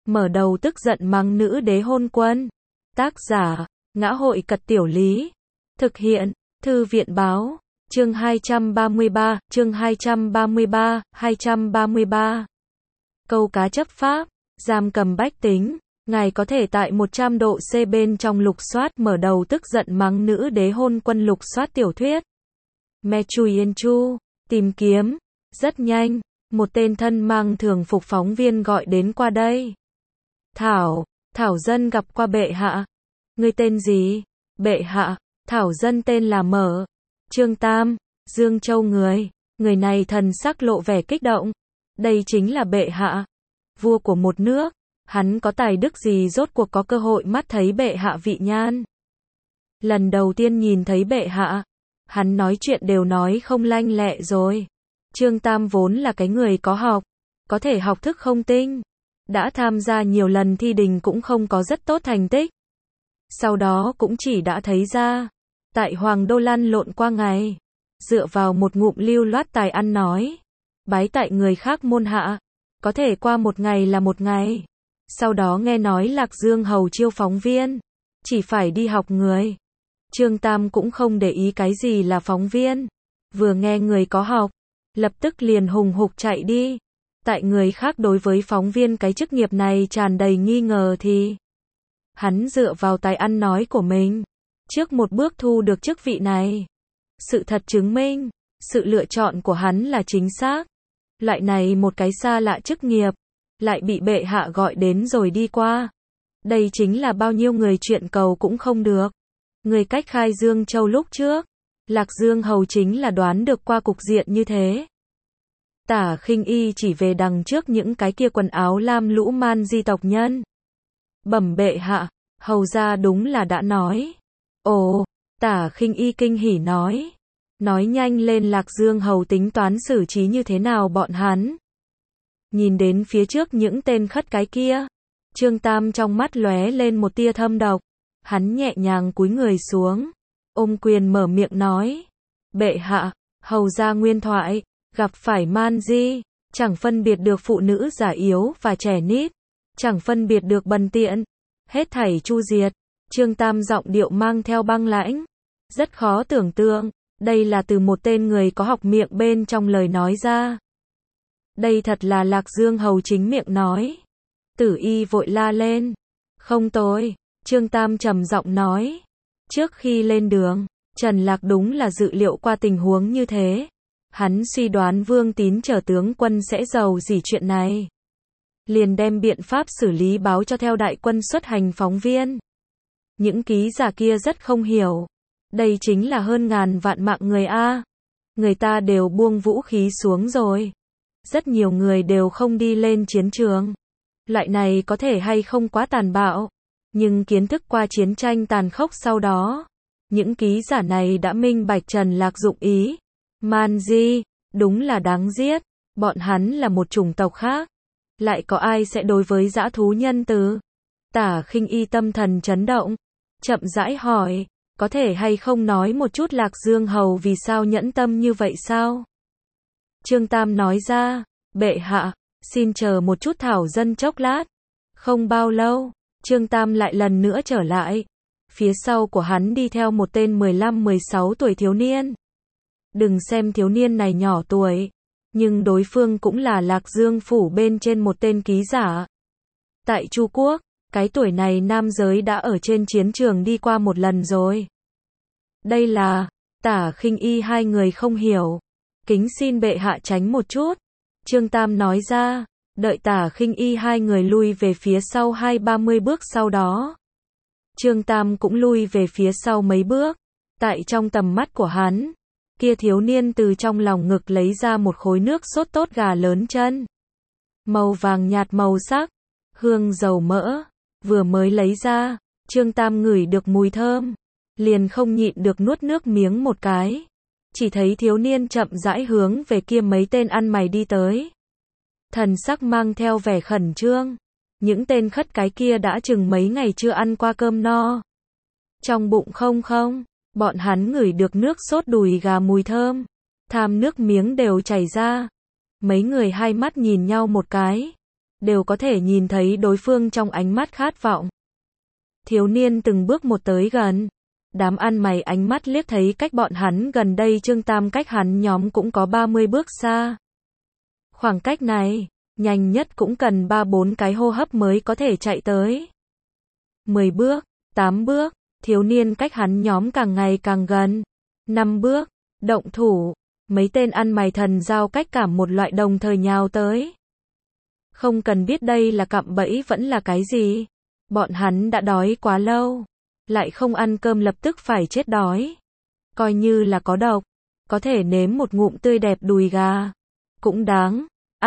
mở đầu tức giận mắng nữ đế hôn quân. Tác giả, Ngã hội Cật Tiểu Lý. Thực hiện, Thư viện Báo. Chương 233, chương 233. Câu cá chấp pháp, giam cầm bách tính. Ngài có thể tại 100 độ C bên trong lục soát mở đầu tức giận mắng nữ đế hôn quân lục soát tiểu thuyết. Me Chui Yên Chu, tìm kiếm. Rất nhanh, một tên thân mang thường phục phóng viên gọi đến qua đây. Thảo dân gặp qua bệ hạ. Ngươi tên gì? Bệ hạ. Thảo dân tên là Mở. Trương Tam, Dương Châu người này thần sắc lộ vẻ kích động. Đây chính là bệ hạ, vua của một nước, hắn có tài đức gì rốt cuộc có cơ hội mắt thấy bệ hạ vị nhan. Lần đầu tiên nhìn thấy bệ hạ, hắn nói chuyện đều nói không lanh lẹ rồi. Trương Tam vốn là cái người có học, có thể học thức không tinh, đã tham gia nhiều lần thi đình cũng không có rất tốt thành tích. Sau đó cũng chỉ đã thấy ra, tại Hoàng Đô lăn lộn qua ngày, dựa vào một ngụm lưu loát tài ăn nói, bái tại người khác môn hạ, có thể qua một ngày là một ngày. Sau đó nghe nói Lạc Dương hầu chiêu phóng viên, chỉ phải đi học người. Trương Tam cũng không để ý cái gì là phóng viên, vừa nghe người có học, lập tức liền hùng hục chạy đi. Tại người khác đối với phóng viên cái chức nghiệp này tràn đầy nghi ngờ thì hắn dựa vào tài ăn nói của mình, trước một bước thu được chức vị này. Sự thật chứng minh, sự lựa chọn của hắn là chính xác. Loại này một cái xa lạ chức nghiệp, lại bị bệ hạ gọi đến rồi đi qua. Đây chính là bao nhiêu người chuyện cầu cũng không được. Người cách khai Dương Châu lúc trước, Lạc Dương hầu chính là đoán được qua cục diện như thế. Tả Khinh Y chỉ về đằng trước những cái kia quần áo lam lũ man di tộc nhân. Bẩm bệ hạ, hầu gia đúng là đã nói. Ồ, Tả Khinh Y kinh hỉ nói. Nói nhanh lên Lạc Dương hầu tính toán xử trí như thế nào bọn hắn. Nhìn đến phía trước những tên khất cái kia, Trương Tam trong mắt lóe lên một tia thâm độc. Hắn nhẹ nhàng cúi người xuống, ôm quyền mở miệng nói. Bệ hạ, hầu gia nguyên thoại, gặp phải man di, chẳng phân biệt được phụ nữ già yếu và trẻ nít, chẳng phân biệt được bần tiện, hết thảy chu diệt. Trương Tam giọng điệu mang theo băng lãnh, rất khó tưởng tượng, đây là từ một tên người có học miệng bên trong lời nói ra. Đây thật là Lạc Dương hầu chính miệng nói. Tử Y vội la lên. Không tôi, Trương Tam trầm giọng nói. Trước khi lên đường, Trần Lạc đúng là dự liệu qua tình huống như thế. Hắn suy đoán Vương Tín chở tướng quân sẽ giàu gì chuyện này. Liền đem biện pháp xử lý báo cho theo đại quân xuất hành phóng viên. Những ký giả kia rất không hiểu. Đây chính là hơn ngàn vạn mạng người a. Người ta đều buông vũ khí xuống rồi. Rất nhiều người đều không đi lên chiến trường. Loại này có thể hay không quá tàn bạo. Nhưng kiến thức qua chiến tranh tàn khốc sau đó, những ký giả này đã minh bạch Trần Lạc dụng ý. Man di, đúng là đáng giết. Bọn hắn là một chủng tộc khác. Lại có ai sẽ đối với dã thú nhân từ? Tả Khinh Y tâm thần chấn động, chậm rãi hỏi, có thể hay không nói một chút Lạc Dương hầu vì sao nhẫn tâm như vậy sao? Trương Tam nói ra, bệ hạ, xin chờ một chút thảo dân chốc lát. Không bao lâu, Trương Tam lại lần nữa trở lại. Phía sau của hắn đi theo một tên 15-16 tuổi thiếu niên. Đừng xem thiếu niên này nhỏ tuổi, nhưng đối phương cũng là Lạc Dương phủ bên trên một tên ký giả. Tại Chu Quốc, cái tuổi này nam giới đã ở trên chiến trường đi qua một lần rồi. Đây là, Tả Khinh Y hai người không hiểu. Kính xin bệ hạ tránh một chút. Trương Tam nói ra, đợi Tả Khinh Y hai người lui về phía sau 20-30 bước sau đó. Trương Tam cũng lui về phía sau mấy bước. Tại trong tầm mắt của hắn, kia thiếu niên từ trong lòng ngực lấy ra một khối nước sốt tốt gà lớn chân. Màu vàng nhạt màu sắc, hương dầu mỡ, vừa mới lấy ra, Trương Tam ngửi được mùi thơm, liền không nhịn được nuốt nước miếng một cái. Chỉ thấy thiếu niên chậm rãi hướng về kia mấy tên ăn mày đi tới. Thần sắc mang theo vẻ khẩn trương. Những tên khất cái kia đã chừng mấy ngày chưa ăn qua cơm no. Trong bụng không, bọn hắn ngửi được nước sốt đùi gà mùi thơm. Tham nước miếng đều chảy ra. Mấy người hai mắt nhìn nhau một cái. đều có thể nhìn thấy đối phương trong ánh mắt khát vọng. Thiếu niên từng bước một tới gần. Đám ăn mày ánh mắt liếc thấy cách bọn hắn gần đây Trương Tam cách hắn nhóm cũng có 30 bước xa. Khoảng cách này, nhanh nhất cũng cần 3-4 cái hô hấp mới có thể chạy tới. 10 bước, 8 bước, thiếu niên cách hắn nhóm càng ngày càng gần. 5 bước, động thủ, mấy tên ăn mày thần giao cách cảm một loại đồng thời nhào tới. Không cần biết đây là cạm bẫy vẫn là cái gì. Bọn hắn đã đói quá lâu, lại không ăn cơm lập tức phải chết đói. Coi như là có độc, có thể nếm một ngụm tươi đẹp đùi gà. Cũng đáng.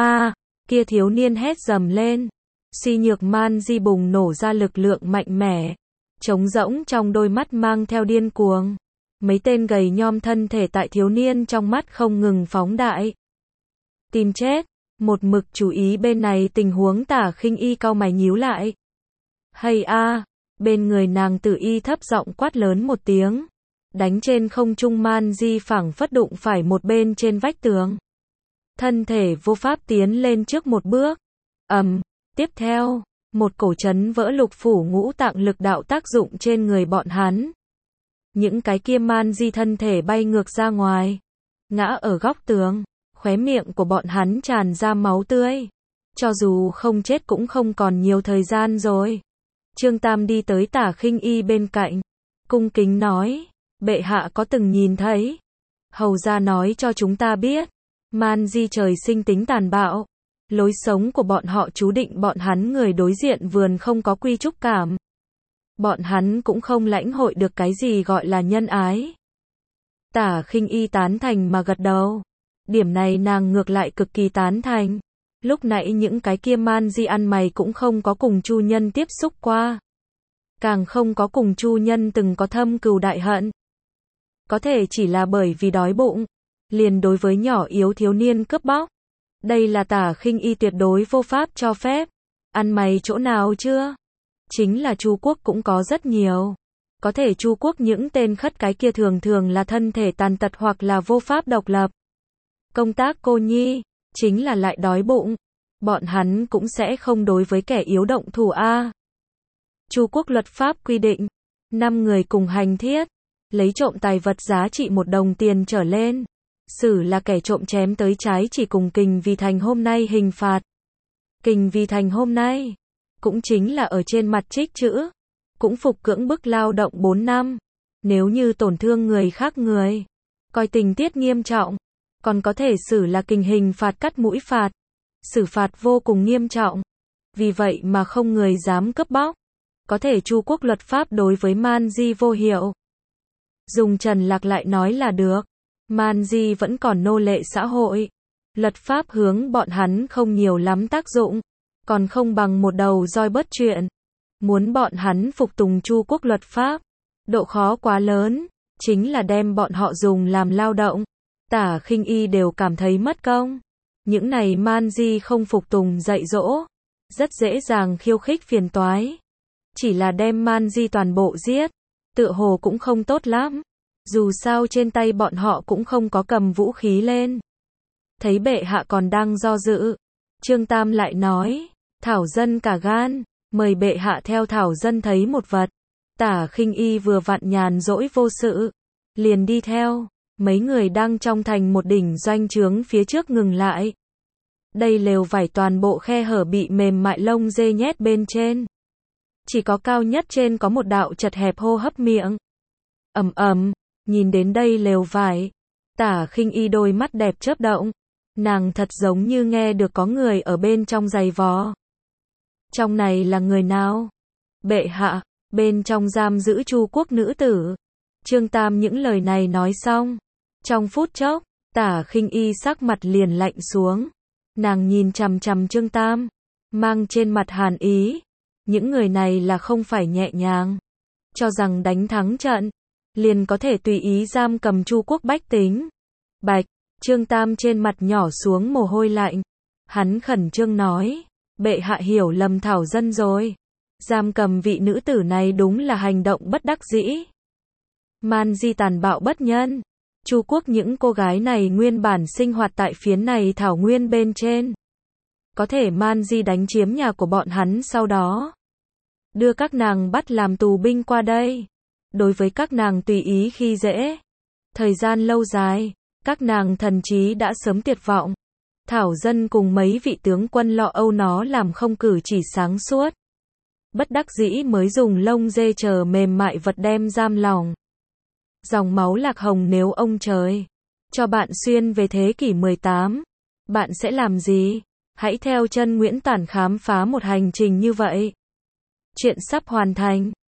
Kia thiếu niên hét dầm lên. Suy nhược man di bùng nổ ra lực lượng mạnh mẽ. Trống rỗng trong đôi mắt mang theo điên cuồng. Mấy tên gầy nhom thân thể tại thiếu niên trong mắt không ngừng phóng đại. Tìm chết. Một mực chú ý bên này tình huống Tả Khinh Y cau mày nhíu lại. Hay bên người nàng Tử Y thấp giọng quát lớn một tiếng. Đánh trên không trung man di phảng phất đụng phải một bên trên vách tường. Thân thể vô pháp tiến lên trước một bước. Tiếp theo, một cổ chấn vỡ lục phủ ngũ tạng lực đạo tác dụng trên người bọn hắn. Những cái kia man di thân thể bay ngược ra ngoài, ngã ở góc tường, khóe miệng của bọn hắn tràn ra máu tươi. Cho dù không chết cũng không còn nhiều thời gian rồi. Trương Tam đi tới Tả Khinh Y bên cạnh, cung kính nói, bệ hạ có từng nhìn thấy. Hầu gia nói cho chúng ta biết, man di trời sinh tính tàn bạo. Lối sống của bọn họ chú định bọn hắn người đối diện vườn không có quy trúc cảm. Bọn hắn cũng không lãnh hội được cái gì gọi là nhân ái. Tả Khinh Y tán thành mà gật đầu. Điểm này nàng ngược lại cực kỳ tán thành. Lúc nãy những cái kia man di ăn mày cũng không có cùng Chu Nhân tiếp xúc qua. Càng không có cùng Chu Nhân từng có thâm cừu đại hận. Có thể chỉ là bởi vì đói bụng, liền đối với nhỏ yếu thiếu niên cướp bóc. Đây là Tả Khinh Y tuyệt đối vô pháp cho phép. Ăn mày chỗ nào chưa? Chính là Chu quốc cũng có rất nhiều. Có thể Chu quốc những tên khất cái kia thường thường là thân thể tàn tật hoặc là vô pháp độc lập. Công tác cô nhi, chính là lại đói bụng. Bọn hắn cũng sẽ không đối với kẻ yếu động thủ Chu quốc luật pháp quy định, 5 người cùng hành thiết, lấy trộm tài vật giá trị 1 đồng tiền trở lên. Xử là kẻ trộm chém tới trái chỉ cùng Kình Vì Thành hôm nay hình phạt. Kình Vì Thành hôm nay, cũng chính là ở trên mặt trích chữ, cũng phục cưỡng bức lao động 4 năm. Nếu như tổn thương người khác người, coi tình tiết nghiêm trọng, còn có thể xử là kình hình phạt cắt mũi phạt. Xử phạt vô cùng nghiêm trọng. Vì vậy mà không người dám cướp bóc. Có thể Chu quốc luật pháp đối với man di vô hiệu. Dùng Trần Lạc lại nói là được. Man di vẫn còn nô lệ xã hội. Luật pháp hướng bọn hắn không nhiều lắm tác dụng. Còn không bằng một đầu roi bớt chuyện. Muốn bọn hắn phục tùng Chu quốc luật pháp. Độ khó quá lớn. Chính là đem bọn họ dùng làm lao động. Tả Khinh Y đều cảm thấy mất công. Những này man di không phục tùng dạy dỗ. Rất dễ dàng khiêu khích phiền toái. Chỉ là đem man di toàn bộ giết. Tựa hồ cũng không tốt lắm. Dù sao trên tay bọn họ cũng không có cầm vũ khí lên. Thấy bệ hạ còn đang do dự. Trương Tam lại nói. Thảo dân cả gan. Mời bệ hạ theo Thảo dân thấy một vật. Tả Khinh Y vừa vặn nhàn rỗi vô sự. Liền đi theo. Mấy người đang trong thành một đỉnh doanh trướng phía trước ngừng lại. Đây lều vải toàn bộ khe hở bị mềm mại lông dê nhét bên trên. Chỉ có cao nhất trên có một đạo chật hẹp hô hấp miệng. Nhìn đến đây lều vải. Tả Khinh Y đôi mắt đẹp chớp động. Nàng thật giống như nghe được có người ở bên trong giày vò. Trong này là người nào? Bệ hạ, bên trong giam giữ Chu quốc nữ tử. Trương Tam những lời này nói xong. Trong phút chốc, Tả Khinh Y sắc mặt liền lạnh xuống. Nàng nhìn chằm chằm Trương Tam, mang trên mặt hàn ý. Những người này là không phải nhẹ nhàng. Cho rằng đánh thắng trận, liền có thể tùy ý giam cầm Chu quốc bách tính. Bạch, Trương Tam trên mặt nhỏ xuống mồ hôi lạnh. Hắn khẩn trương nói, bệ hạ hiểu lầm Thảo dân rồi. Giam cầm vị nữ tử này đúng là hành động bất đắc dĩ. Man di tàn bạo bất nhân. Chu quốc những cô gái này nguyên bản sinh hoạt tại phiến này thảo nguyên bên trên. có thể man di đánh chiếm nhà của bọn hắn sau đó đưa các nàng bắt làm tù binh qua đây. Đối với các nàng tùy ý khi dễ. Thời gian lâu dài, các nàng thần trí đã sớm tuyệt vọng. Thảo Dân cùng mấy vị tướng quân lo âu nó làm không cử chỉ sáng suốt. Bất đắc dĩ mới dùng lông dê chờ mềm mại vật đem giam lòng. Dòng máu Lạc Hồng nếu ông trời cho bạn xuyên về thế kỷ 18, bạn sẽ làm gì? Hãy theo chân Nguyễn Tản khám phá một hành trình như vậy. Chuyện sắp hoàn thành.